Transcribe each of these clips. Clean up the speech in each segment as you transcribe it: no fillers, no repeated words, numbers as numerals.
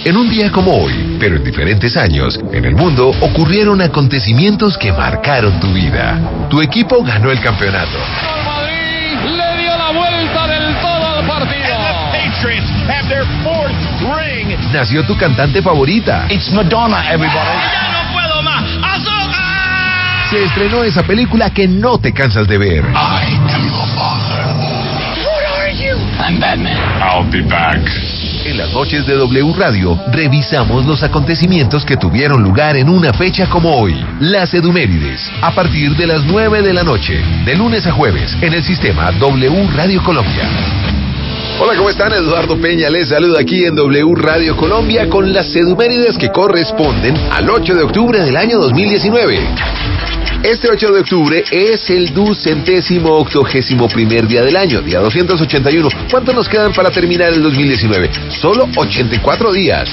En un día como hoy, pero en diferentes años, en el mundo ocurrieron acontecimientos que marcaron tu vida. Tu equipo ganó el campeonato. El Madrid le dio la vuelta del todo al partido. And the Patriots have their fourth ring. Nació tu cantante favorita. It's Madonna, everybody. ¡Ya no puedo más! ¡Azúcar! Se estrenó esa película que no te cansas de ver. I am your father. What are you? I'm Batman. I'll be back. En las noches de W Radio, revisamos los acontecimientos que tuvieron lugar en una fecha como hoy. Las Edumérides, a partir de las 9 de la noche, de lunes a jueves, en el sistema W Radio Colombia. Hola, ¿cómo están? Eduardo Peña les saluda aquí en W Radio Colombia con las Edumérides que corresponden al 8 de octubre del año 2019. Este 8 de octubre es el 281º día del año, día 281. ¿Cuántos nos quedan para terminar el 2019? Solo 84 días.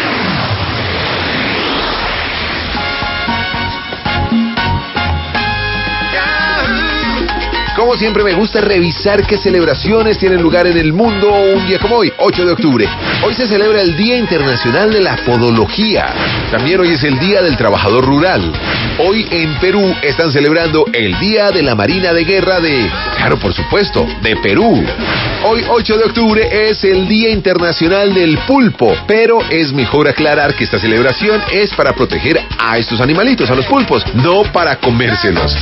Como siempre me gusta revisar qué celebraciones tienen lugar en el mundo un día como hoy, 8 de octubre. Hoy se celebra el Día Internacional de la Podología. También hoy es el Día del Trabajador Rural. Hoy en Perú están celebrando el Día de la Marina de Guerra claro, por supuesto, de Perú. Hoy, 8 de octubre, es el Día Internacional del Pulpo, pero es mejor aclarar que esta celebración es para proteger a estos animalitos, a los pulpos, no para comérselos.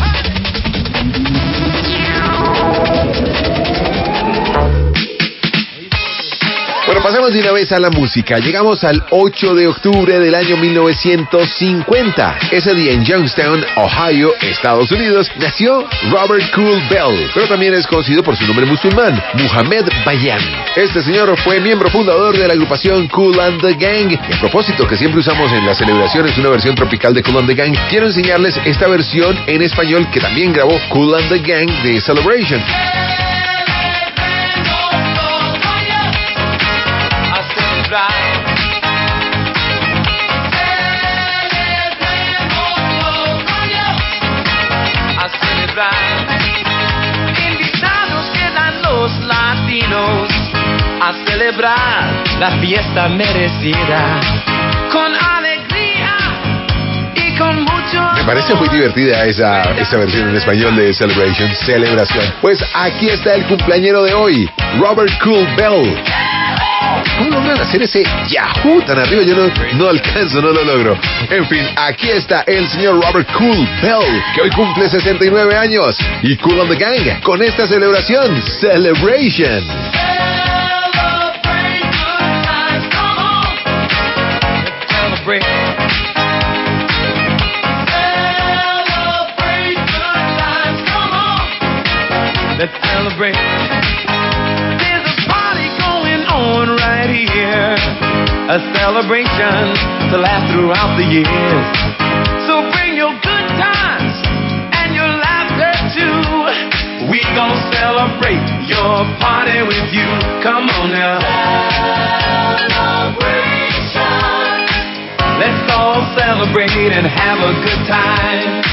Bueno, pasemos de una vez a la música. Llegamos al 8 de octubre del año 1950. Ese día en Youngstown, Ohio, Estados Unidos, nació Robert Kool Bell, pero también es conocido por su nombre musulmán, Muhammad Bayan. Este señor fue miembro fundador de la agrupación Kool and the Gang. Y a propósito, que siempre usamos en las celebraciones una versión tropical de Kool and the Gang, quiero enseñarles esta versión en español que también grabó Kool and the Gang de Celebration. Invitados quedan los latinos a celebrar la fiesta merecida con alegría y con mucho. Me parece muy divertida esa versión en español de Celebration, celebración. Pues aquí está el cumpleañero de hoy, Robert Kool Bell. ¿Cómo logran hacer ese Yahoo tan arriba? Yo no alcanzo, no lo logro. En fin, aquí está el señor Robert Kool Bell, que hoy cumple 69 años. Y Kool and the Gang, con esta celebración, Celebration. Let's celebrate. There's a party going on right here, a celebration to last throughout the years. So bring your good times and your laughter too. We gon' celebrate your party with you. Come on now. Celebration. Let's all celebrate and have a good time.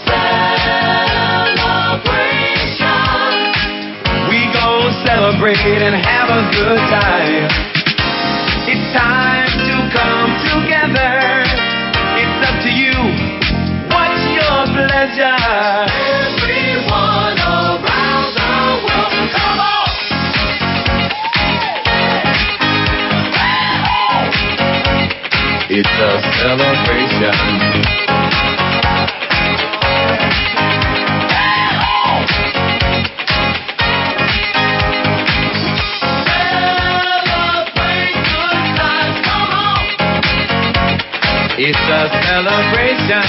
Celebrate and have a good time. It's time to come together. It's up to you. What's your pleasure? Everyone around the world, come on. It's a celebration. It's a celebration.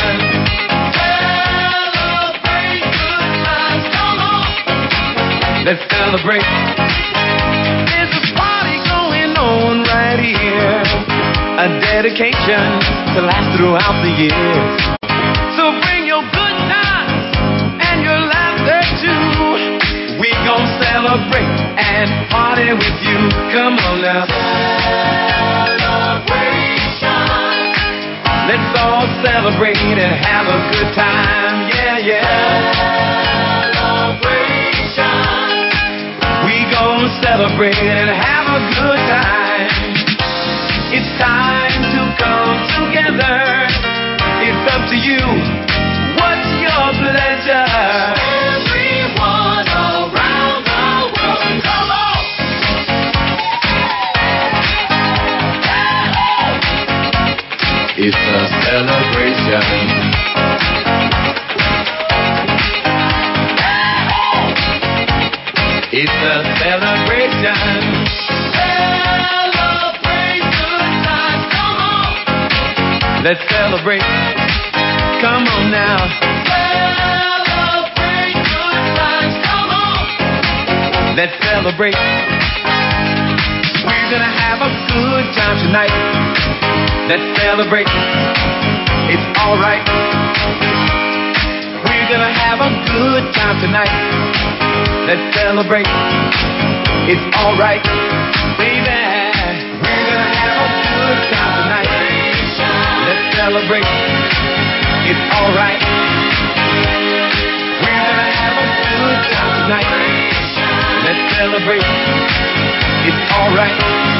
Celebrate good times, come on. Let's celebrate. There's a party going on right here, a dedication to last throughout the years. So bring your good times and your laughter too. We gon' celebrate and party with you. Come on now. Let's all celebrate and have a good time, yeah, yeah. Celebration. We gon' celebrate and have a good time. It's time It's a celebration. It's a celebration. Celebrate good times. Come on. Let's celebrate. Come on now. Celebrate good times. Come on. Let's celebrate. We're gonna have a good time tonight. Let's celebrate. It's alright. We're gonna have a good time tonight. Let's celebrate. It's alright, baby. We're gonna have a good time tonight. Let's celebrate. It's alright. We're gonna have a good time tonight. Let's celebrate. It's alright.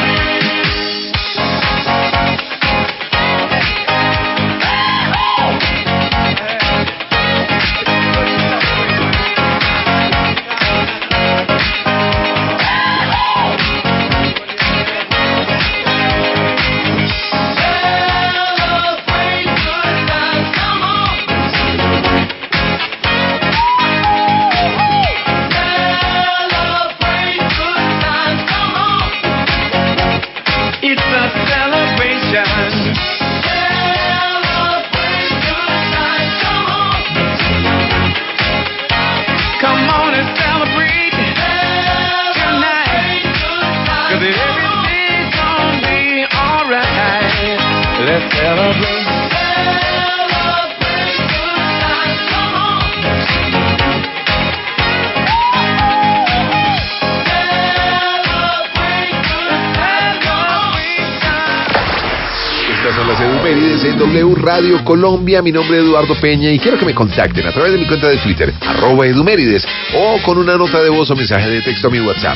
En W Radio Colombia, mi nombre es Eduardo Peña y quiero que me contacten a través de mi cuenta de Twitter, @Edumérides, o con una nota de voz o mensaje de texto a mi WhatsApp,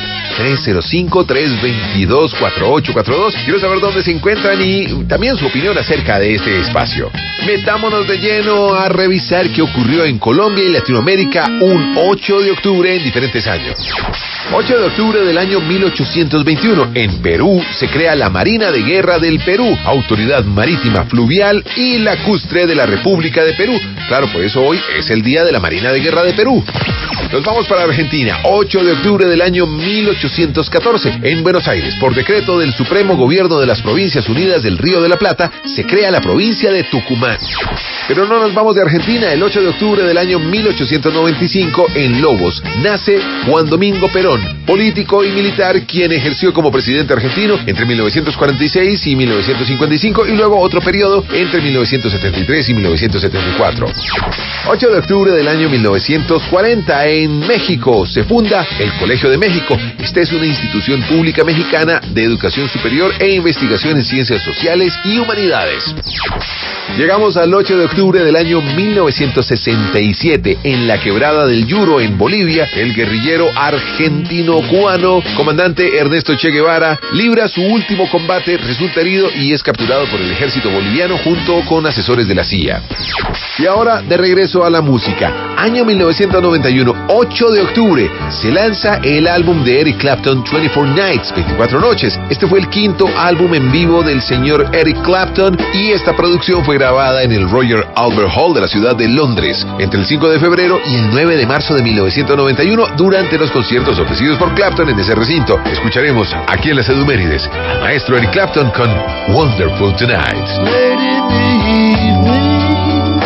305-322-4842. Quiero saber dónde se encuentran y también su opinión acerca de este espacio. Metámonos de lleno a revisar qué ocurrió en Colombia y Latinoamérica un 8 de octubre en diferentes años. 8 de octubre del año 1821, en Perú se crea la Marina de Guerra del Perú, autoridad marítima fluvial y lacustre de la República de Perú. Claro, por eso hoy es el Día de la Marina de Guerra de Perú. Nos vamos para Argentina. 8 de octubre del año 1814, en Buenos Aires, por decreto del Supremo Gobierno de las Provincias Unidas del Río de la Plata, se crea la provincia de Tucumán. Pero no nos vamos de Argentina. El 8 de octubre del año 1895, en Lobos, nace Juan Domingo Perón, político y militar, quien ejerció como presidente argentino entre 1946 y 1955 y luego otro periodo entre 1973 y 1974. 8 de octubre del año 1940, en México, se funda el Colegio de México. Esta es una institución pública mexicana de educación superior e investigación en ciencias sociales y humanidades. Llegamos al 8 de octubre del año 1967, en la Quebrada del Yuro, en Bolivia, el guerrillero argentino-cubano, comandante Ernesto Che Guevara, libra su último combate, resulta herido y es capturado por el ejército boliviano junto con asesores de la CIA. Y ahora, de regreso a la música. Año 1991, 8 de octubre, se lanza el álbum de Eric Clapton, 24 Nights, 24 noches. Este fue el quinto álbum en vivo del señor Eric Clapton y esta producción fue grabada en el Royal Albert Hall de la ciudad de Londres entre el 5 de febrero y el 9 de marzo de 1991 durante los conciertos ofrecidos por Clapton en ese recinto. Escucharemos aquí en las Edumérides al maestro Eric Clapton con Wonderful Tonight. Late in the evening,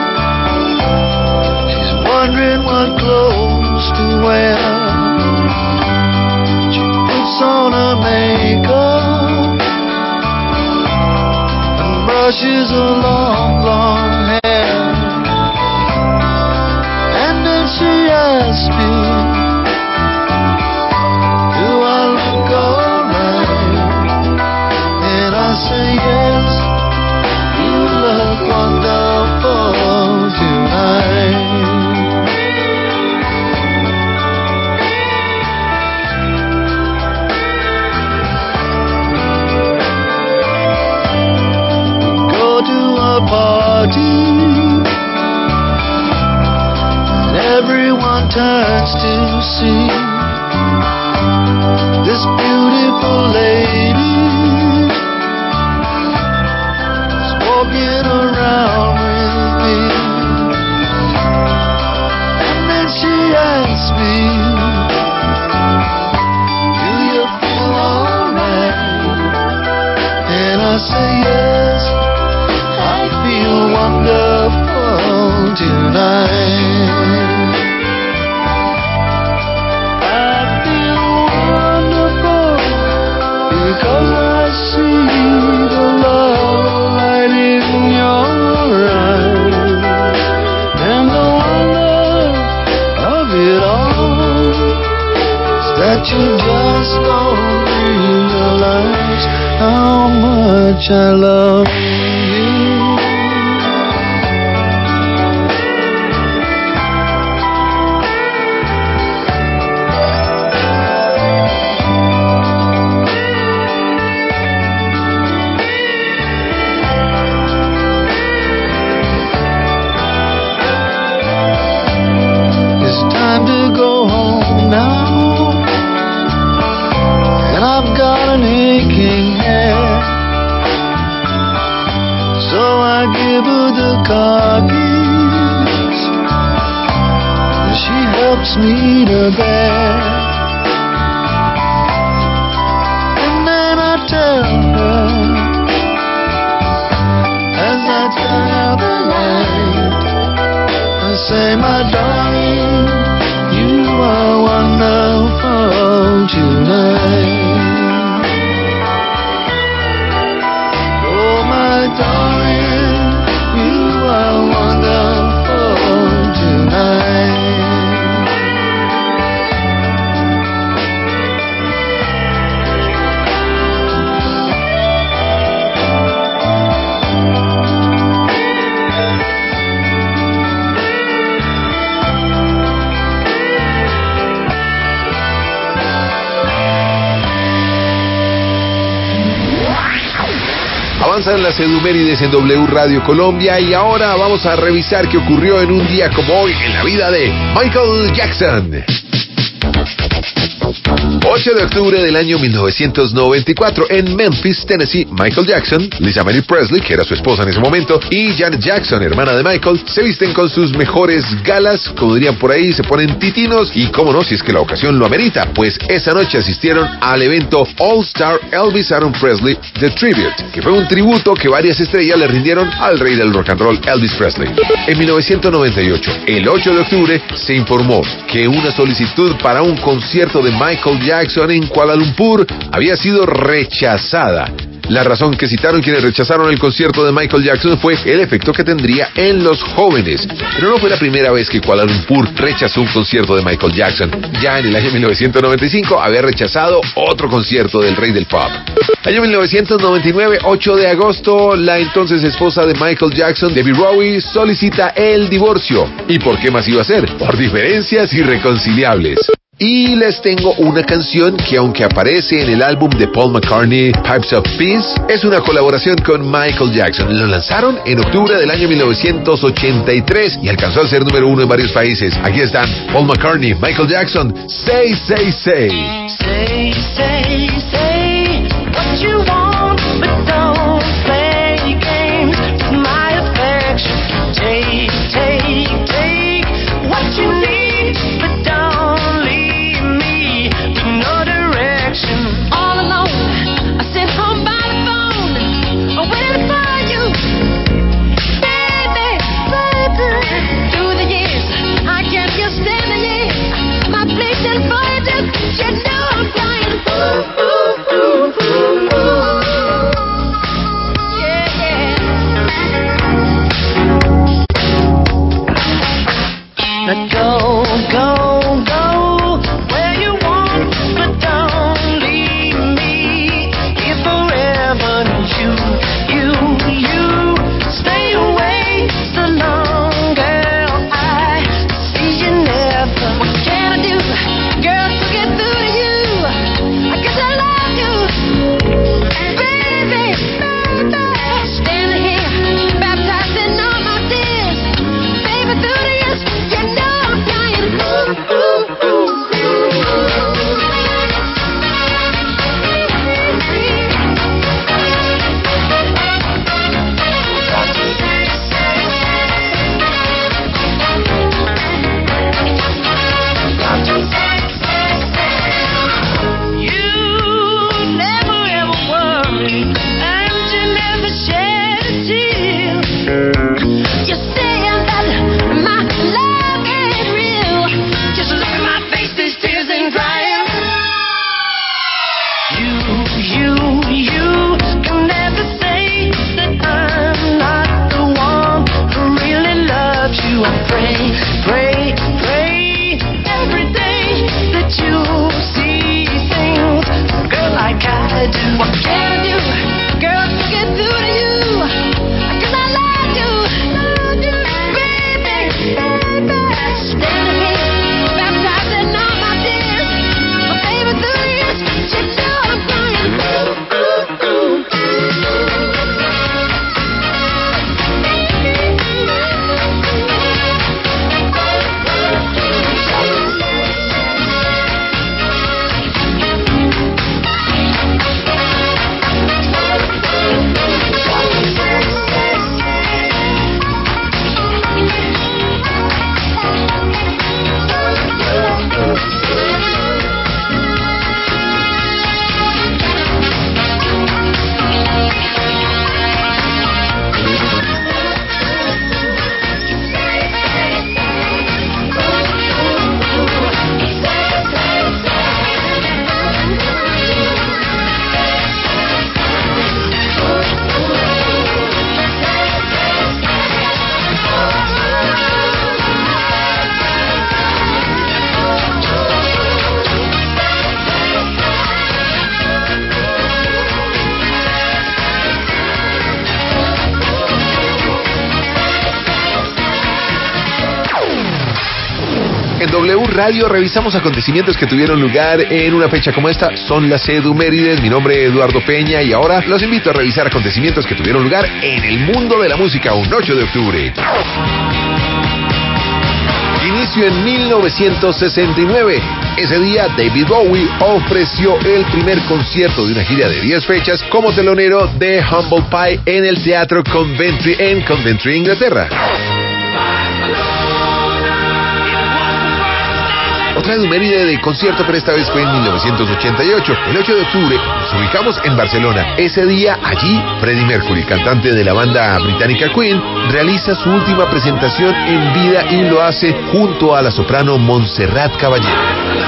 she's wondering what clothes to wear. She puts on her makeup and brushes her long blonde hair, and then she asks me, do I look alright? And I say yes, you look wonderful tonight. Go to a party and everyone turns to see this beautiful lady say yes. I feel wonderful tonight. I feel wonderful because I see the love light in your eyes, and the wonder of it all is that you just don't realize how much I love you. It's time to go home now, and I've got an aching head, so I give her the car keys, and she helps me to bed. And then I tell her, as I turn out the light, I say, my darling, you are wonderful tonight. Oh, my darling, you are wonderful tonight. Avanzan las edumérides en W Radio Colombia y ahora vamos a revisar qué ocurrió en un día como hoy en la vida de Michael Jackson. 8 de octubre del año 1994, en Memphis, Tennessee, Michael Jackson, Lisa Marie Presley, que era su esposa en ese momento, y Janet Jackson, hermana de Michael, se visten con sus mejores galas, como dirían por ahí, se ponen titinos, y cómo no, si es que la ocasión lo amerita, pues esa noche asistieron al evento All Star Elvis Aaron Presley The Tribute, que fue un tributo que varias estrellas le rindieron al rey del rock and roll, Elvis Presley. En 1998, el 8 de octubre, se informó que una solicitud para un concierto de Michael Jackson en Kuala Lumpur había sido rechazada. La razón que citaron quienes rechazaron el concierto de Michael Jackson fue el efecto que tendría en los jóvenes. Pero no fue la primera vez que Kuala Lumpur rechazó un concierto de Michael Jackson. Ya en el año 1995 había rechazado otro concierto del rey del pop. Año 1999, 8 de agosto, la entonces esposa de Michael Jackson, Debbie Rowe, solicita el divorcio. ¿Y por qué más iba a ser? Por diferencias irreconciliables. Y les tengo una canción que, aunque aparece en el álbum de Paul McCartney, Pipes of Peace, es una colaboración con Michael Jackson. Lo lanzaron en octubre del año 1983 y alcanzó a ser número 1 en varios países. Aquí están Paul McCartney, Michael Jackson, Say, Say, Say. Say, say, say what you want, but don't play games with my affection. Take, take, take what you need, but don't leave me with no direction. All alone, I sit home by the phone, waiting for you. Baby, baby, through the years, I can't just stand the years. My place and for you, just you know I'm crying. Ooh, ooh, ooh. W Radio revisamos acontecimientos que tuvieron lugar en una fecha como esta. Son las Edumérides. Mi nombre es Eduardo Peña y ahora los invito a revisar acontecimientos que tuvieron lugar en el mundo de la música un 8 de octubre. Inicio en 1969. Ese día David Bowie ofreció el primer concierto de una gira de 10 fechas como telonero de Humble Pie en el Teatro Coventry en Coventry, Inglaterra. Otra efeméride de concierto, pero esta vez fue en 1988. El 8 de octubre nos ubicamos en Barcelona. Ese día, allí, Freddie Mercury, cantante de la banda británica Queen, realiza su última presentación en vida y lo hace junto a la soprano Montserrat Caballé.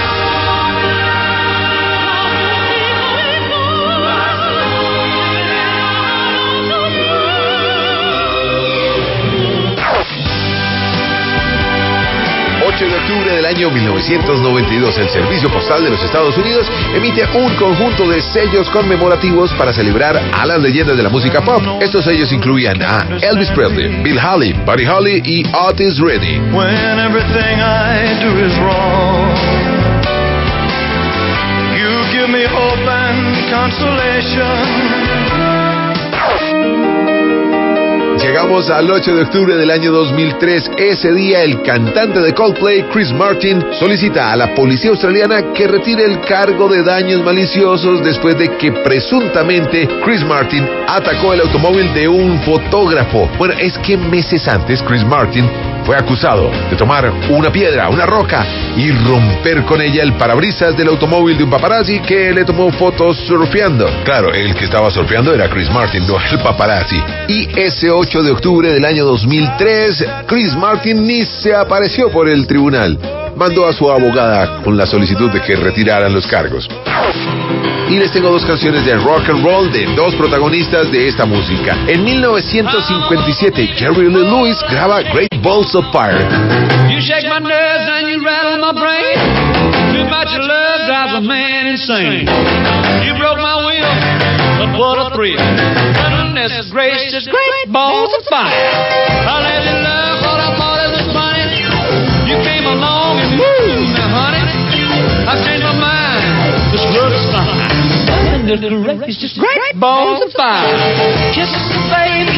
De octubre del año 1992, el Servicio Postal de los Estados Unidos emite un conjunto de sellos conmemorativos para celebrar a las leyendas de la música pop. Estos sellos incluían a Elvis Presley, Bill Haley, Buddy Holly y Otis Redding. When everything I do is wrong, you give me hope and consolation. Llegamos al 8 de octubre del año 2003. Ese día, el cantante de Coldplay, Chris Martin, solicita a la policía australiana que retire el cargo de daños maliciosos después de que presuntamente Chris Martin atacó el automóvil de un fotógrafo. Bueno, es que meses antes Chris Martin fue acusado de tomar una piedra, una roca, y romper con ella el parabrisas del automóvil de un paparazzi que le tomó fotos surfeando. Claro, el que estaba surfeando era Chris Martin, no el paparazzi. Y ese 8 de octubre del año 2003, Chris Martin ni se apareció por el tribunal. Mandó a su abogada con la solicitud de que retiraran los cargos. Y les tengo dos canciones de rock and roll de dos protagonistas de esta música. En 1957, Jerry Lee Lewis graba Great Balls of Fire. You shake my nerves and you rattle my brain. Too much love drives a man insane. You broke my will, but what a thrill. Goodness gracious, great balls of fire. I let you love what I thought it was funny. You came along and moved me, honey. I changed my mind. This love is fine. It's just great balls of fire. Kisses, baby.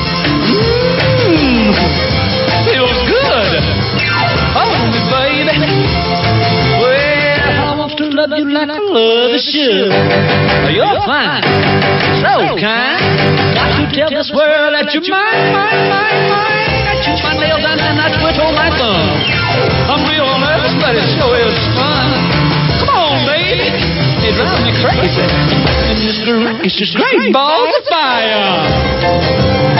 Feels good. Hold me, baby. Well, I want to love you like I love you should. You're fine, so kind. Got to tell this world that you're mine, mine, mine, mine. I chew my nails and I twitch on my thumb. I'm real nervous, but it sure is fun. Come on, baby. It drives me crazy. It's just great balls of fire.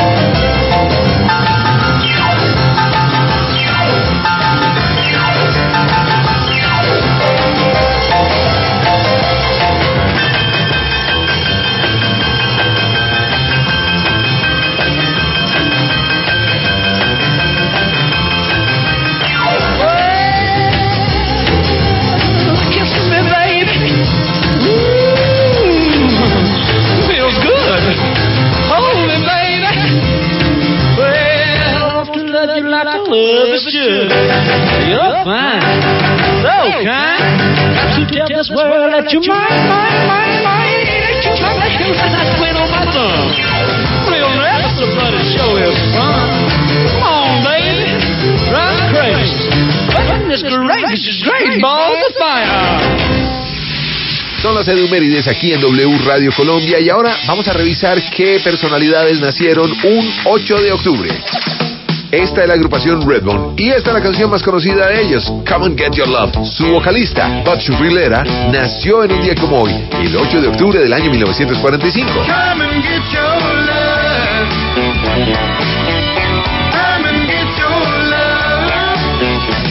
Love is good. You're fine, so kind. Got to tell this world that you're mine, mine, mine, mine. That you're my nails and I twin on my thumb. Real nervous, but it sure is fun. Come on, baby, drive me crazy. Goodness gracious, great balls of fire. Son las Edumérides aquí en W Radio Colombia y ahora vamos a revisar qué personalidades nacieron un 8 de octubre. Esta es la agrupación Redbone y esta es la canción más conocida de ellos, Come and Get Your Love. Su vocalista, Butch Rillera, nació en un día como hoy, el 8 de octubre del año 1945. Come and get your love. Come and get your love.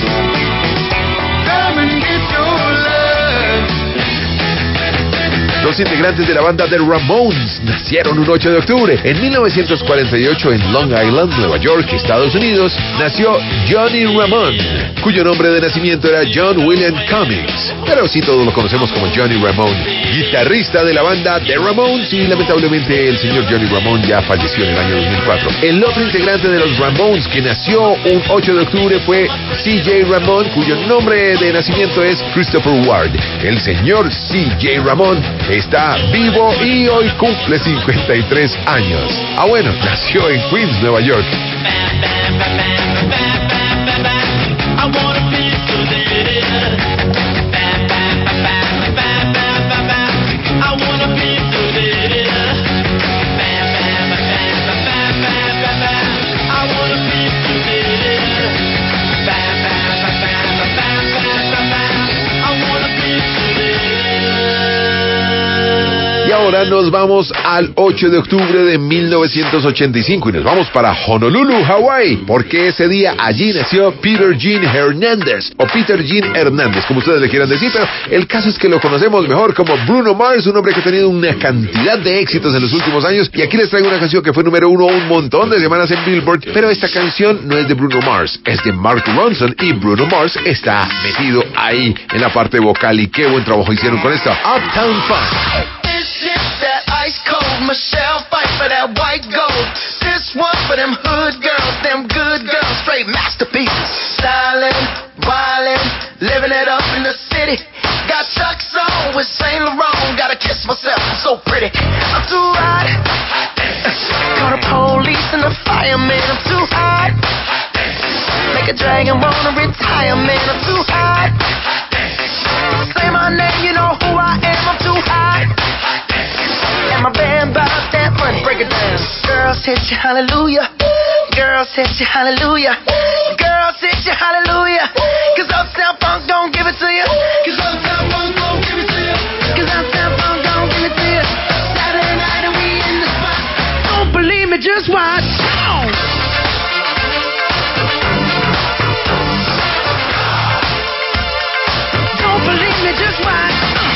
Come and get your love. Los los integrantes de la banda The Ramones nacieron un 8 de octubre. En 1948, en Long Island, Nueva York, Estados Unidos, nació Johnny Ramone, cuyo nombre de nacimiento era John William Cummings, pero sí todos lo conocemos como Johnny Ramone, guitarrista de la banda The Ramones, y lamentablemente el señor Johnny Ramone ya falleció en el año 2004. El otro integrante de los Ramones que nació un 8 de octubre fue C.J. Ramone, cuyo nombre de nacimiento es Christopher Ward. El señor C.J. Ramone está vivo y hoy cumple 53 años. Ah, bueno, nació en Queens, Nueva York. Y ahora nos vamos al 8 de octubre de 1985 y nos vamos para Honolulu, Hawái, porque ese día allí nació Peter Gene Hernández, o Peter Gene Hernández, como ustedes le quieran decir, pero el caso es que lo conocemos mejor como Bruno Mars, un hombre que ha tenido una cantidad de éxitos en los últimos años, y aquí les traigo una canción que fue número 1 un montón de semanas en Billboard, pero esta canción no es de Bruno Mars, es de Mark Ronson, y Bruno Mars está metido ahí en la parte vocal, y qué buen trabajo hicieron con esta Uptown Funk. That ice cold Michelle fight for that white gold. This one for them hood girls, them good girls, straight masterpieces. Stylin', wildin', living it up in the city. Got Chuck's on with Saint Laurent. Gotta kiss myself, I'm so pretty. I'm too hot. Call the police and the fireman. I'm too hot. Make a dragon wanna retire, man. I'm too hot. Say my name, you know who I am. I'm too hot. And my band bought that money, break it down. Girls hit you, hallelujah. Girls hit you, hallelujah. Girls hit you, hallelujah. Cause Uptown Funk don't give it to you. Cause Uptown Funk don't give it to you. Cause Uptown Funk don't give it to you. Saturday night and we in the spot. Don't believe me, just watch. Don't believe me, just watch.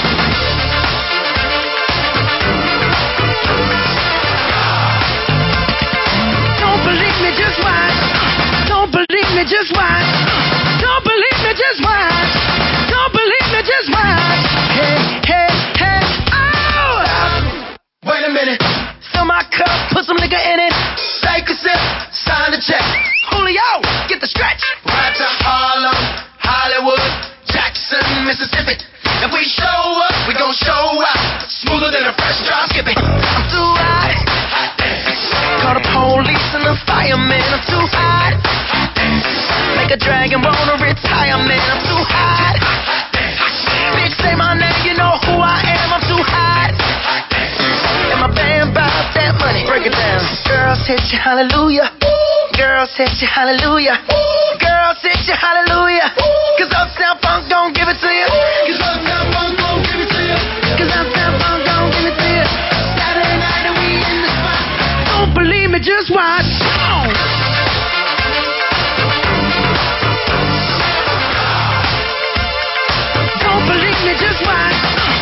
Just watch. Don't believe me, just watch. Don't believe me, just watch. Hey, hey, hey, oh! Wait a minute. Fill my cup, put some nigga in it. Take a sip, sign the check. Julio, get the stretch. Right to Harlem, Hollywood, Jackson, Mississippi. If we show up, we gon' show out. Smoother than a fresh drop skipping. I'm too hot. Call the police and the fireman. I'm too hot. Make a dragon wanna retire, man. I'm too hot. Bitch, say my name, you know who I am. I'm too hot. And my band bought that money. Break it down. Girls hit you, hallelujah. Girls hit you, hallelujah. Girls hit you, hallelujah. Cause Uptown Funk don't give it to you. Cause Uptown Funk don't give it to you. Cause Uptown Funk don't give it to you. Saturday night and we in the spot. Don't believe me, just watch. Don't believe me, just watch.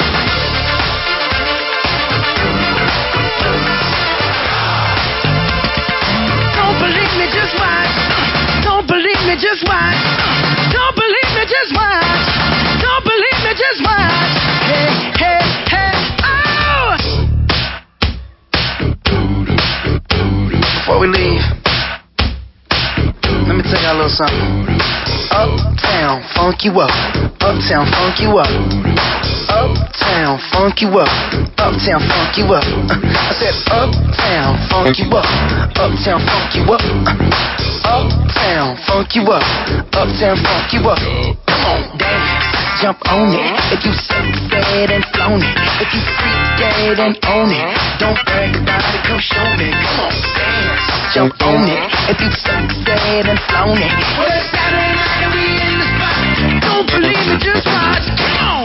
Don't believe me, just watch. Don't believe me, just watch. Don't believe me, just watch. Don't believe me, just watch. Hey, hey, hey, oh! Before we leave, let me tell y'all a little something. Uptown, funk you up. Uptown, funk you up. Uptown, funk you up. Uptown, funk you up. I said uptown, funk you up. Uptown, funk you up. Uptown, funk you up. Uptown, funk you up. Come on, dance, jump on it. If you dead and flown it. If you freak dead and own it. Don't brag about it, come show me. Come on, dance, jump on it. If you dead and flown it. Well, it's Saturday night and we in the spot. Don't believe it, just watch. Come on.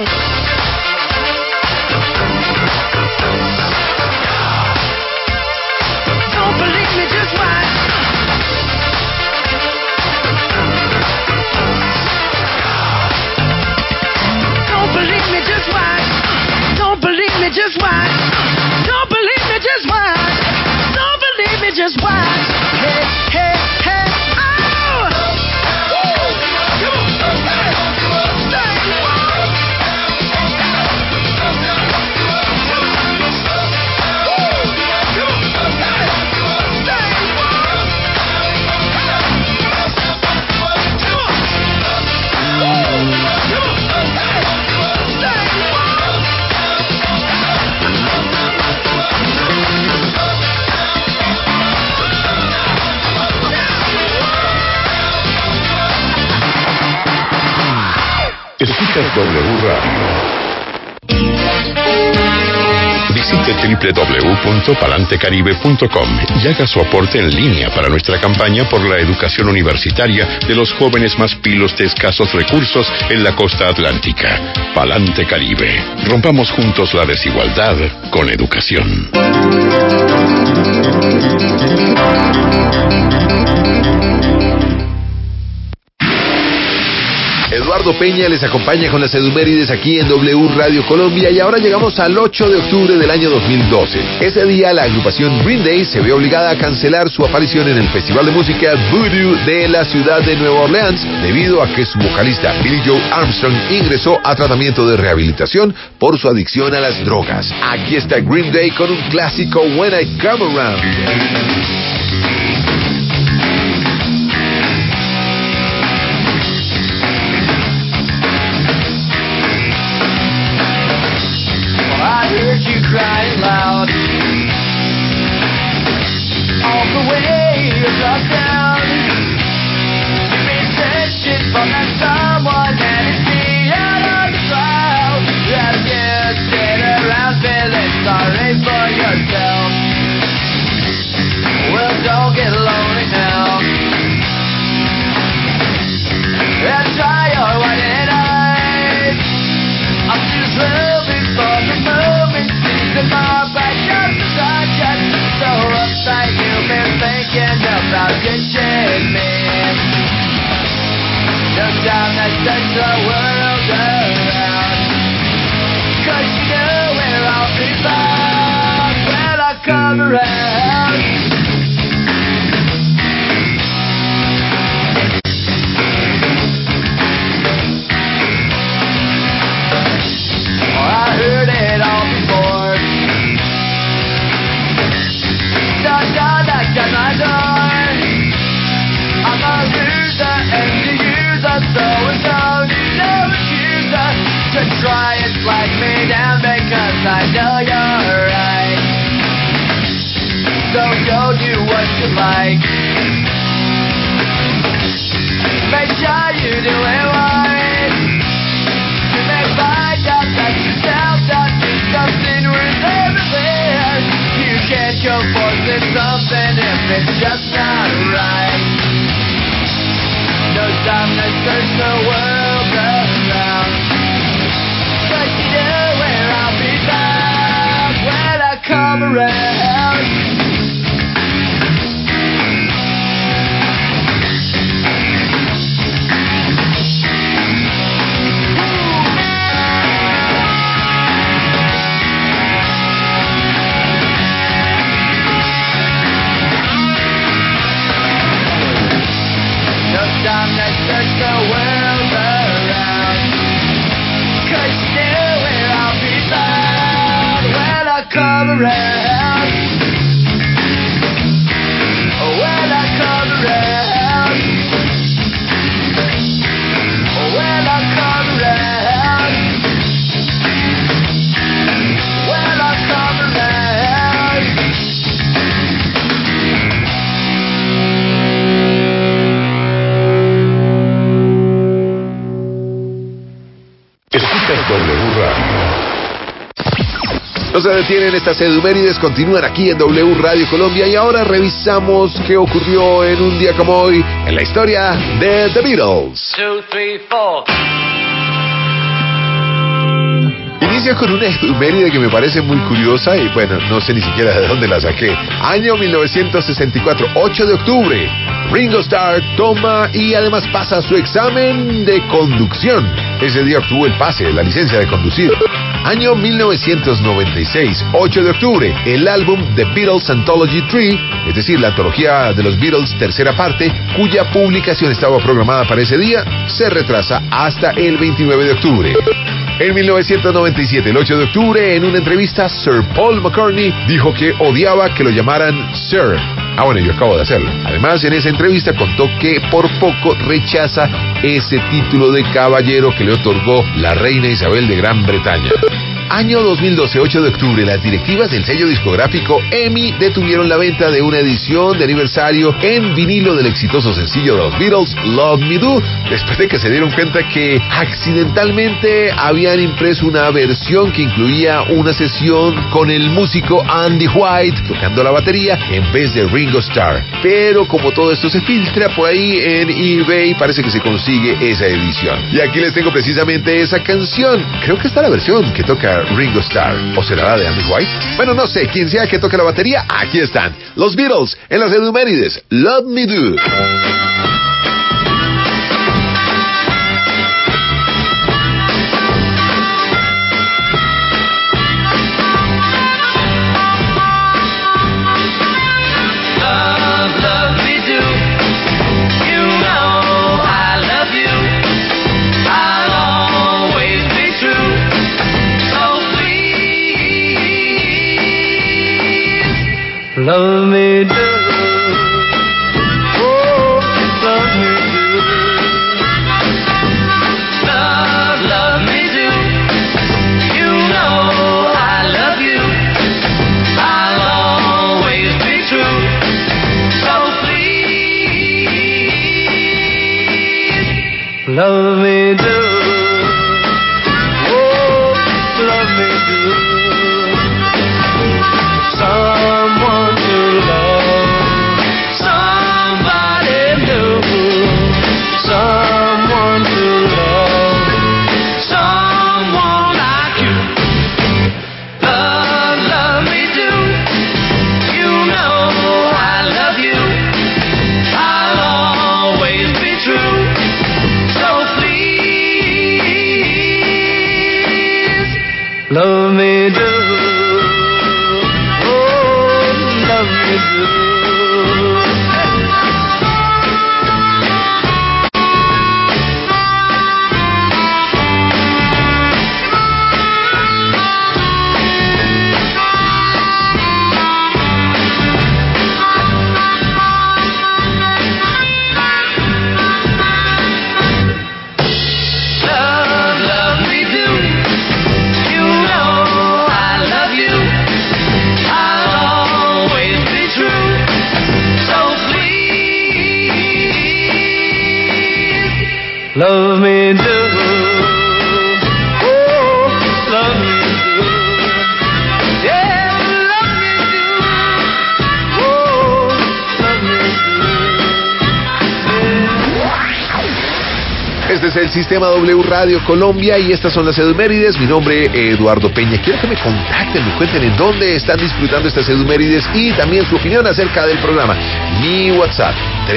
Don't believe me, just watch. Don't believe me, just watch. Don't believe me, just watch. Escuchas W Radio. Visite www.palantecaribe.com y haga su aporte en línea para nuestra campaña por la educación universitaria de los jóvenes más pilos de escasos recursos en la costa atlántica. Palante Caribe. Rompamos juntos la desigualdad con educación. Eduardo Peña les acompaña con las Edumérides aquí en W Radio Colombia y ahora llegamos al 8 de octubre del año 2012. Ese día la agrupación Green Day se ve obligada a cancelar su aparición en el Festival de Música Voodoo de la ciudad de Nueva Orleans debido a que su vocalista Billie Joe Armstrong ingresó a tratamiento de rehabilitación por su adicción a las drogas. Aquí está Green Day con un clásico When I Come Around. You crying loud all the way across town. You made attention from that someone that is me out on the cloud. Rather just sit around feeling sorry for yourself. Well, don't get lonely now. And try your white eyes. I'm just living for the moment. My back just as I get so uptight. You've been thinking about ditching me. No time that turns the world around. 'Cause you know where I'll be found when I come around. I heard it all before. Knocked at my door. I'm a loser and the user, so it's only no accuser to try and flag me down because I know you're right. So go do what you like. Make sure you do it right. You may find out that yourself that is something worth everything. You can't go forcing something if it's just not right. No time that turns the world around. But you know where I'll be found when I come around. Time that turns the world around. 'Cause you know where I'll be found when I come around. When I come around. When I come around. When I come around. Escuchas W Radio. No se detienen estas Edumérides, continúan aquí en W Radio Colombia y ahora revisamos qué ocurrió en un día como hoy en la historia de The Beatles. 2, 3, 4. Inicia con una efeméride que me parece muy curiosa y bueno, no sé ni siquiera de dónde la saqué. Año 1964, 8 de octubre. Ringo Starr toma y además pasa su examen de conducción. Ese día obtuvo el pase, la licencia de conducir. Año 1996, 8 de octubre. El álbum The Beatles Anthology 3, es decir, la antología de los Beatles tercera parte, cuya publicación estaba programada para ese día, se retrasa hasta el 29 de octubre. En 1997, el 8 de octubre, en una entrevista, Sir Paul McCartney dijo que odiaba que lo llamaran Sir. Ah, bueno, yo acabo de hacerlo. Además, en esa entrevista contó que por poco rechaza ese título de caballero que le otorgó la reina Isabel de Gran Bretaña. Año 2012, 8 de octubre, las directivas del sello discográfico EMI detuvieron la venta de una edición de aniversario en vinilo del exitoso sencillo de los Beatles, Love Me Do, después de que se dieron cuenta que accidentalmente habían impreso una versión que incluía una sesión con el músico Andy White tocando la batería en vez de Ringo Starr. Pero como todo esto se filtra por ahí en eBay, parece que se consigue esa edición. Y aquí les tengo precisamente esa canción. Creo que está la versión que toca Ringo Starr. ¿O será la de Andy White? Bueno, no sé. Quien sea que toque la batería, aquí están. Los Beatles en las Edumérides. Love Me Do. Love me do, oh, love me do. Love me do. You know I love you. I'll always be true. So please, love me do. Oh, love me do. Someone to love, somebody new, someone to love, someone like you. Love me do. You know I love you. I'll always be true. So please, love me do. Love me do, oh, love me do, yeah, love me do, oh, love me do, yeah. Este es el Sistema W Radio Colombia y estas son las Edumérides. Mi nombre es Eduardo Peña. Quiero que me contacten, me cuenten en dónde están disfrutando estas Edumérides y también su opinión acerca del programa. Mi WhatsApp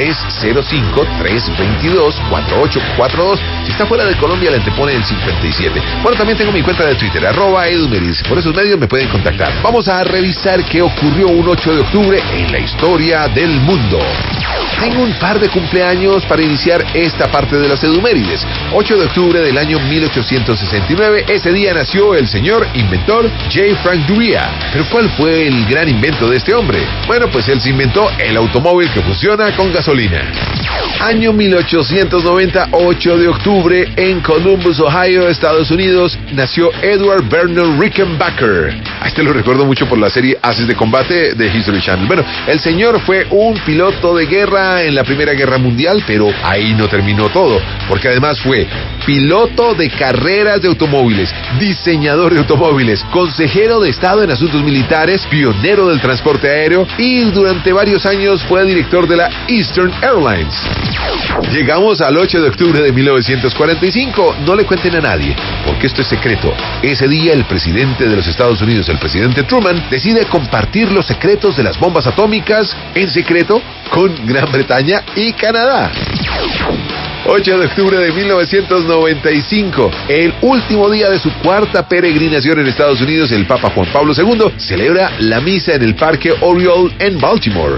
305-322-4842. Si está fuera de Colombia, le antepone el 57. Bueno, también tengo mi cuenta de Twitter, @Edumérides. Por esos medios me pueden contactar. Vamos a revisar qué ocurrió un 8 de octubre en la historia del mundo. Tengo un par de cumpleaños para iniciar esta parte de las Edumérides. 8 de octubre del año 1869, ese día nació el señor inventor J. Frank Duryea. Pero ¿cuál fue el gran invento de este hombre? Bueno, pues él se inventó el automóvil que funciona con gasolina. Año 1890, 8 de octubre, en Columbus, Ohio, Estados Unidos, nació Edward Vernon Rickenbacker. A este lo recuerdo mucho por la serie Ases de Combate de History Channel. Bueno, el señor fue un piloto de guerra en la Primera Guerra Mundial, pero ahí no terminó todo, porque además fue piloto de carreras de automóviles, diseñador de automóviles, consejero de Estado en asuntos militares, pionero del transporte aéreo y durante varios años fue director de la Eastern Airlines. Llegamos al 8 de octubre de 1945. No le cuenten a nadie, porque esto es secreto. Ese día el presidente de los Estados Unidos, el presidente Truman, decide compartir los secretos de las bombas atómicas en secreto con Gran Bretaña y Canadá. 8 de octubre de 1995, el último día de su cuarta peregrinación en Estados Unidos, el Papa Juan Pablo II celebra la misa en el Parque Oriole en Baltimore.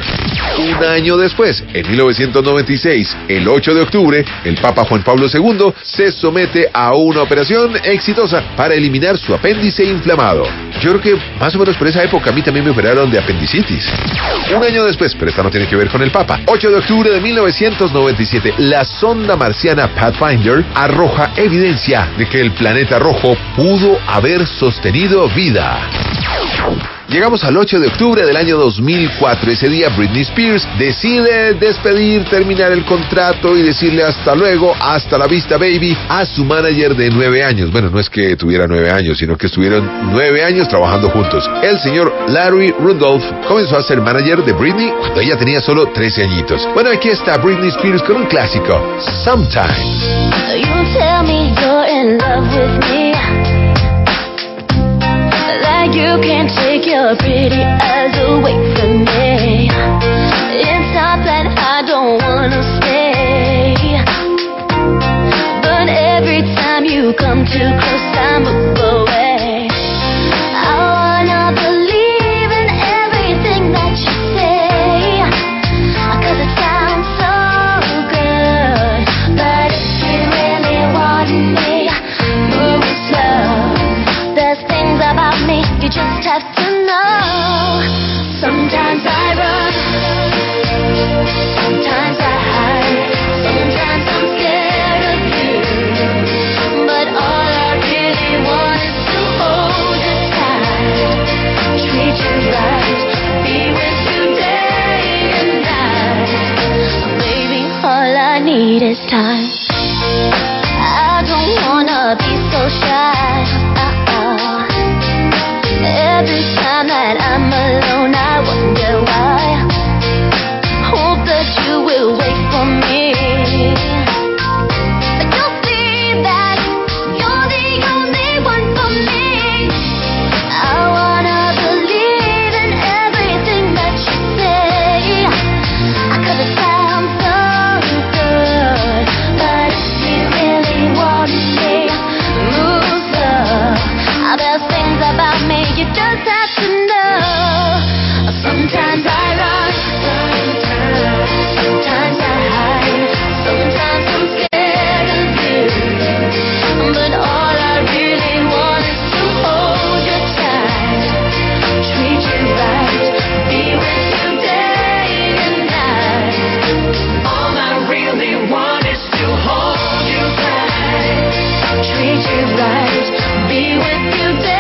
Un año después, en 1996, el 8 de octubre, el Papa Juan Pablo II se somete a una operación exitosa para eliminar su apéndice inflamado. Yo creo que más o menos por esa época a mí también me operaron de apendicitis. Un año después, pero esta no tiene que ver con el Papa, 8 de octubre de 1997, la sonda marciana Pathfinder arroja evidencia de que el planeta rojo pudo haber sostenido vida. Llegamos al 8 de octubre del año 2004. Ese día Britney Spears decide terminar el contrato y decirle hasta luego, hasta la vista baby, a su manager de 9 años. Bueno, no es que tuviera 9 años, sino que estuvieron 9 años trabajando juntos. El señor Larry Rudolph comenzó a ser manager de Britney cuando ella tenía solo 13 añitos. Bueno, aquí está Britney Spears con un clásico, Sometimes. You tell me you're in love with me, like you can't take your pretty eyes away from me. It's not that I don't wanna stay, but every time you come too close I move away. I wanna believe in everything that you say, 'cause it sounds so good. But if you really want me, move slow. There's things about me you just have to know. Sometimes I run, sometimes I hide, sometimes I'm scared of you, but all I really want is to hold you tight, treat you right, be with you day and night. Baby, all I need is time. I don't wanna be so shy. Every time that I'm alone, I wonder why. Hope that you will wait for me. But you'll see that you're the only one for me. I wanna believe in everything that you say, 'cause it sounds so good. But if you really want me, move slow. There's things about me you just have to know. Sometimes I run, sometimes I hide, sometimes I'm scared of you, but all I really want is to hold you tight, treat you right, be with you day and night. All I really want is to hold you tight, treat you right, be with you day.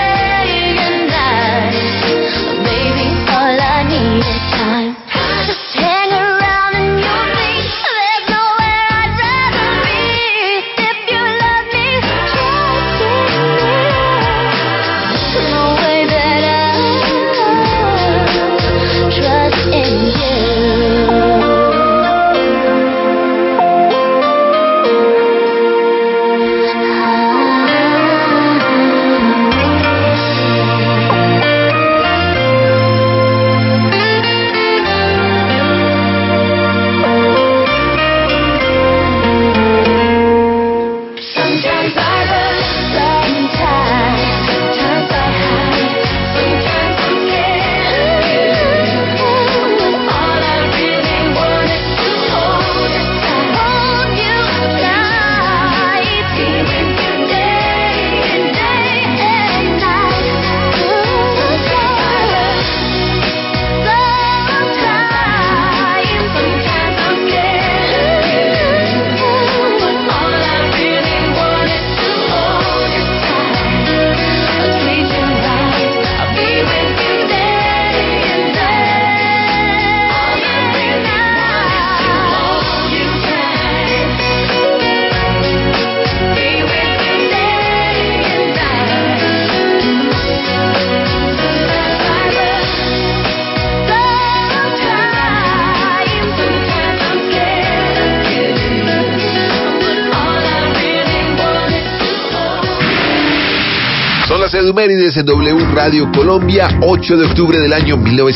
Son las Edumérides en W Radio Colombia, 8 de octubre del año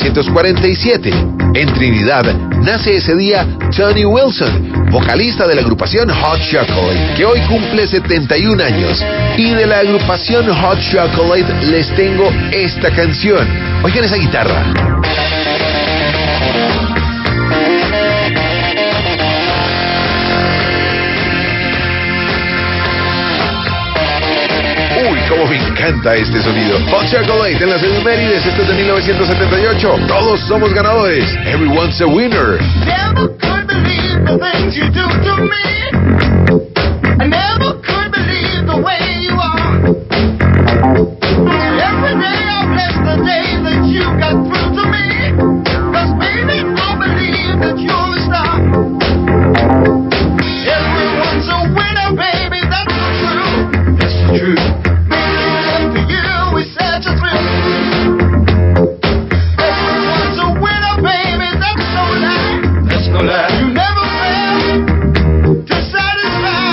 1947. En Trinidad nace ese día Tony Wilson, vocalista de la agrupación Hot Chocolate, que hoy cumple 71 años. Y de la agrupación Hot Chocolate les tengo esta canción. Oigan esa guitarra. encanta este sonido. Hot Chocolate en las efemérides, esto es de 1978. Todos somos ganadores. Everyone's a winner. Never could believe the things you do to me. I never could believe the way you are. Every day I bless the day that you got through to me. 'Cause baby, I believe that you're a star. Everyone's a winner, baby, that's the truth. That's the truth. Making love to you is such a thrill. Everyone's a winner, baby, that's no lie. That's no lie. You never fail to satisfy.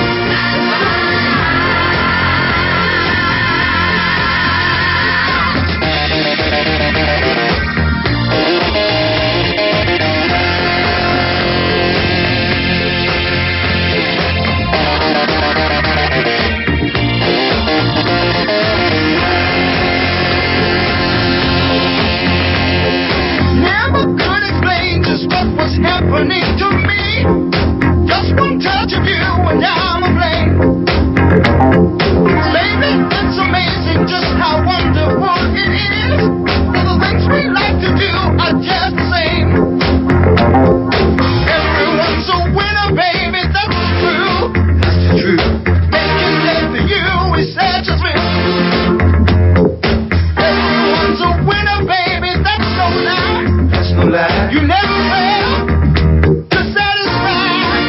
Never could explain just what was happening to me. Just one touch of you and I'm aflame. Baby, it's amazing just how wonderful it is. All the things we like to do are just the same. Everyone's a winner, baby, that's true. That's the truth. Making love to you is such a thrill. Everyone's a winner, baby, that's no lie. That's no lie. You never fail to satisfy.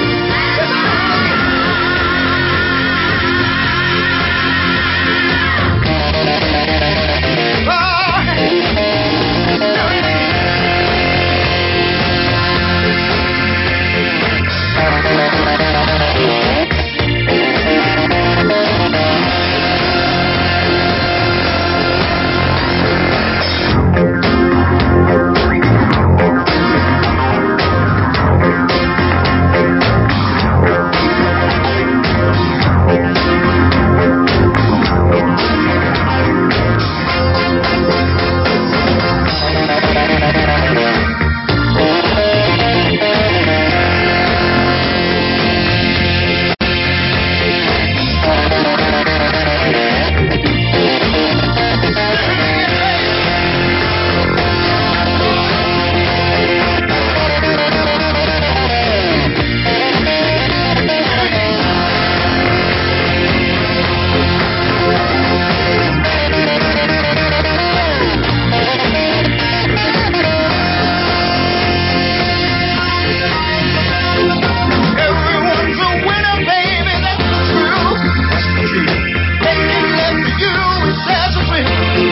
Everyone's a winner, baby, that's the truth. That's the truth. Making love to you is such a thrill.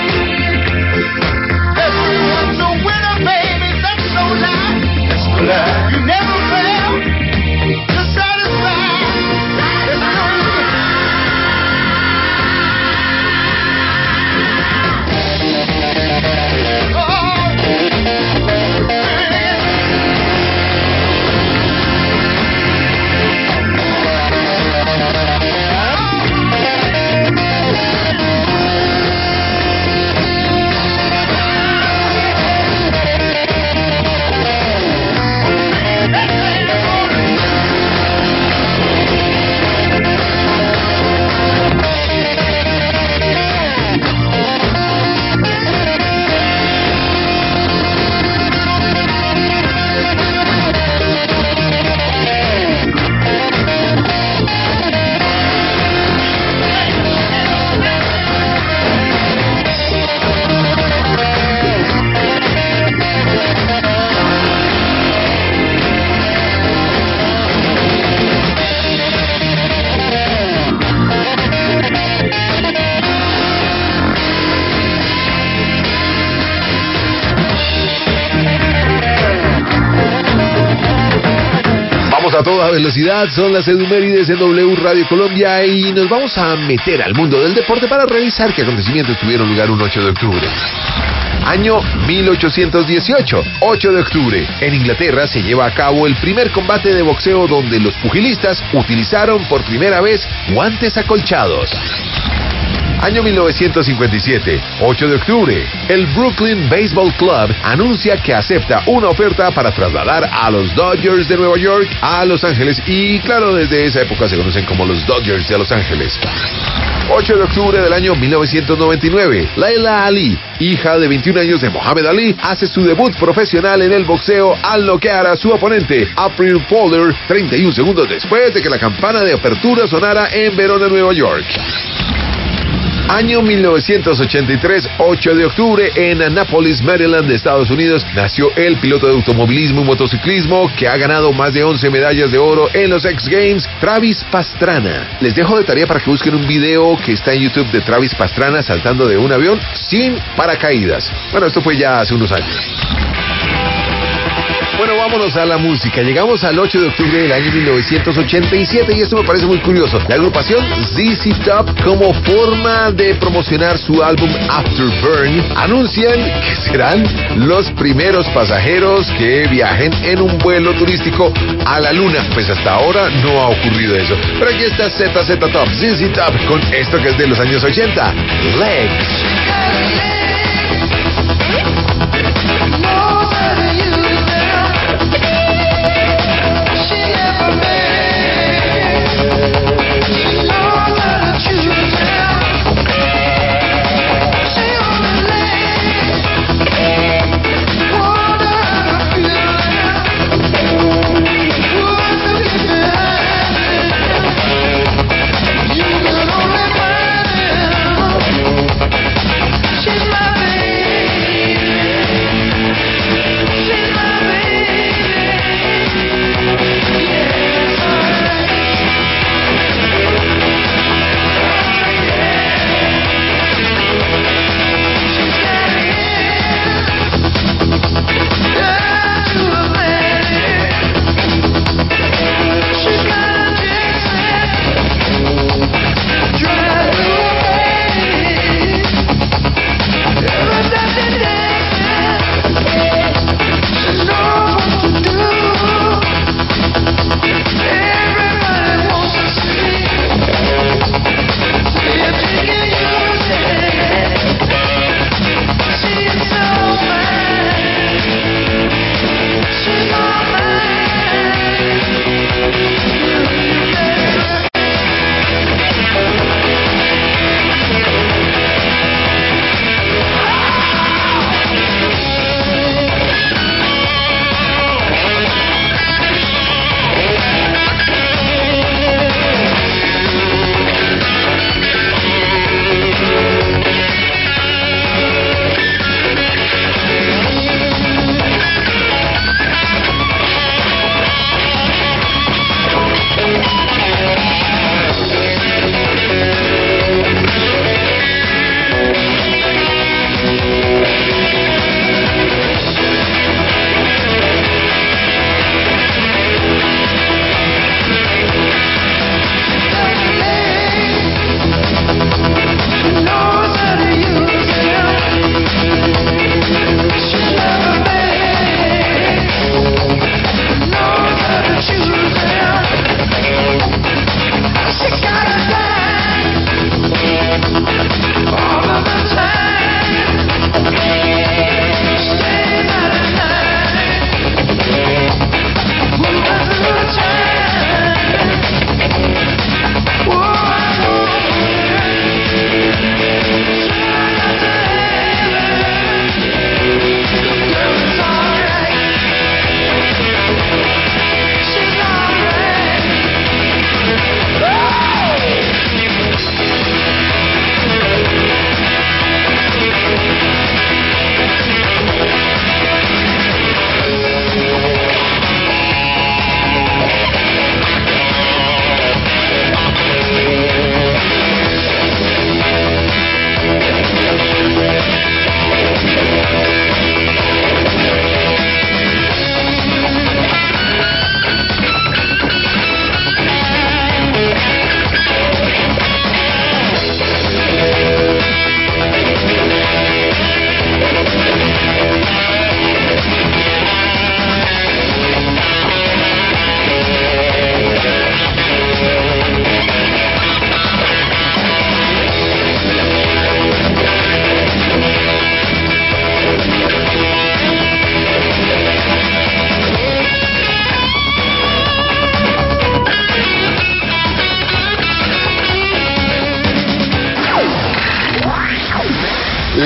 Everyone's a winner, baby, that's no lie. That's no lie. You never fail to satisfy. That's no Vamos a toda velocidad, son las efemérides en W Radio Colombia y nos vamos a meter al mundo del deporte para revisar qué acontecimientos tuvieron lugar un 8 de octubre. Año 1818, 8 de octubre. En Inglaterra se lleva a cabo el primer combate de boxeo donde los pugilistas utilizaron por primera vez guantes acolchados. Año 1957, 8 de octubre. El Brooklyn Baseball Club anuncia que acepta una oferta para trasladar a los Dodgers de Nueva York a Los Ángeles y claro, desde esa época se conocen como los Dodgers de Los Ángeles. 8 de octubre del año 1999, Laila Ali, hija de 21 años de Muhammad Ali, hace su debut profesional en el boxeo al noquear a su oponente, April Fowler, 31 segundos después de que la campana de apertura sonara en Verona, Nueva York. Año 1983, 8 de octubre, en Annapolis, Maryland, de Estados Unidos, nació el piloto de automovilismo y motociclismo que ha ganado más de 11 medallas de oro en los X Games, Travis Pastrana. Les dejo de tarea para que busquen un video que está en YouTube de Travis Pastrana saltando de un avión sin paracaídas. Bueno, esto fue ya hace unos años. Bueno, vámonos a la música. Llegamos al 8 de octubre del año 1987 y esto me parece muy curioso. La agrupación ZZ Top, como forma de promocionar su álbum Afterburn, anuncian que serán los primeros pasajeros que viajen en un vuelo turístico a la luna. Pues hasta ahora no ha ocurrido eso. Pero aquí está ZZ Top, ZZ Top, con esto que es de los años 80, Legs. She's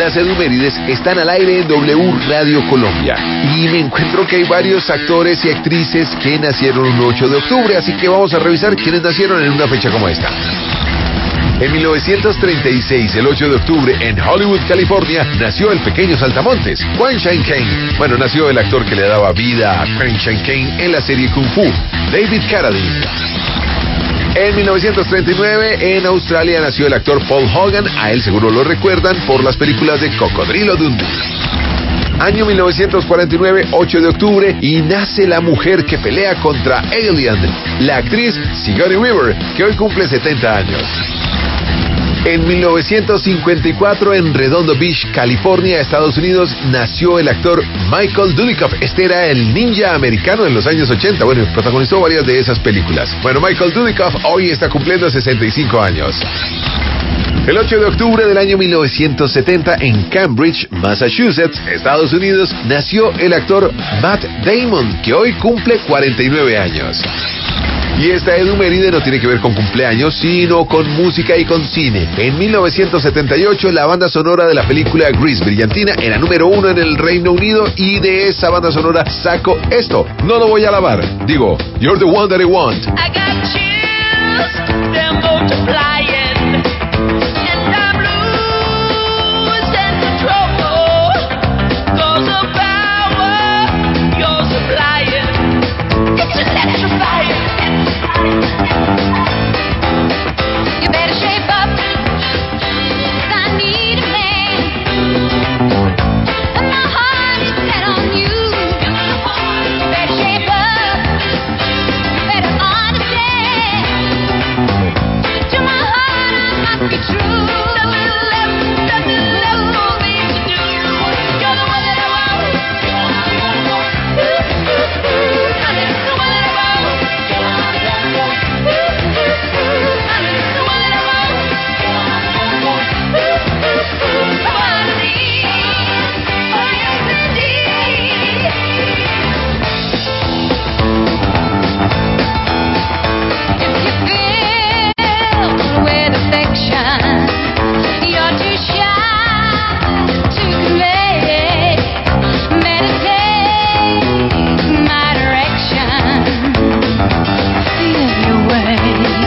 Las Edumérides están al aire en W Radio Colombia. Y me encuentro que hay varios actores y actrices que nacieron un 8 de octubre, así que vamos a revisar quiénes nacieron en una fecha como esta. En 1936, el 8 de octubre, en Hollywood, California, nació el pequeño saltamontes, Quan Shine Kane. Bueno, nació el actor que le daba vida a Quan Shine Kane en la serie Kung Fu, David Carradine. En 1939, en Australia, nació el actor Paul Hogan. A él seguro lo recuerdan por las películas de Cocodrilo Dundee. Año 1949, 8 de octubre, y nace la mujer que pelea contra Alien, la actriz Sigourney Weaver, que hoy cumple 70 años. En 1954, en Redondo Beach, California, Estados Unidos, nació el actor Michael Dudikoff. Este era el ninja americano en los años 80. Bueno, protagonizó varias de esas películas. Bueno, Michael Dudikoff hoy está cumpliendo 65 años. El 8 de octubre del año 1970, en Cambridge, Massachusetts, Estados Unidos, nació el actor Matt Damon, que hoy cumple 49 años. Y esta eduméride no tiene que ver con cumpleaños, sino con música y con cine. En 1978, la banda sonora de la película Grease Brillantina era número 1 en el Reino Unido, y de esa banda sonora saco esto. No lo voy a lavar. Digo, You're the One That I Want. I got chills, they're multiplying, and I'm losing control, 'cause the power you're supplying, it's electrifying. You better shape up, 'cause I need a man, and my heart is set on you. You better shape up, you better understand. To my heart I must be true. Nothing left for me to do. You're the one that I want. Honey, the one that I want. Honey, the one that I want. The one I need. Oh yes indeed. If you feel with affection, you're too shy to convey. Meditate my direction. Feel your way.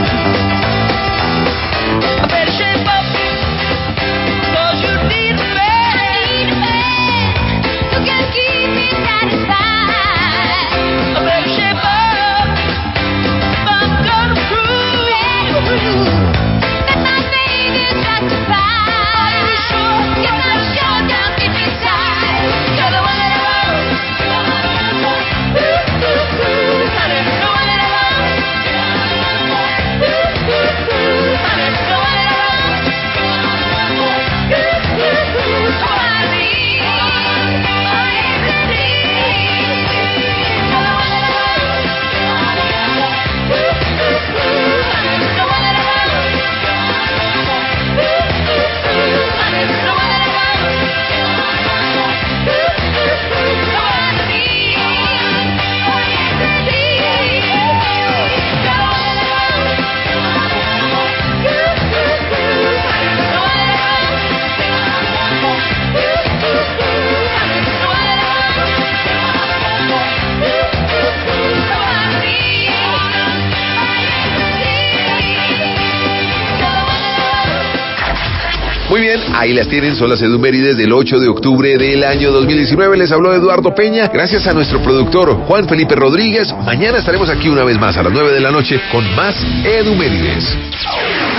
I better shape up, 'cause you need a man. Who can keep me satisfied. I better shape up, if I'm gonna prove that my faith is justified. Are you sure? Yes, I'm sure, down deep inside. You're the one that I want. Honey, the one that I want. Honey, the one that I want. The one I need. Oh yes indeed. You're the one that I want. Honey, the one that I want. Honey, the one that I want. The one I need. Oh yes indeed. You're the one that I want. The one that I Muy bien, ahí las tienen, son las edumérides del 8 de octubre del año 2019. Les habló Eduardo Peña, gracias a nuestro productor Juan Felipe Rodríguez. Mañana estaremos aquí una vez más a las 9 de la noche con más edumérides.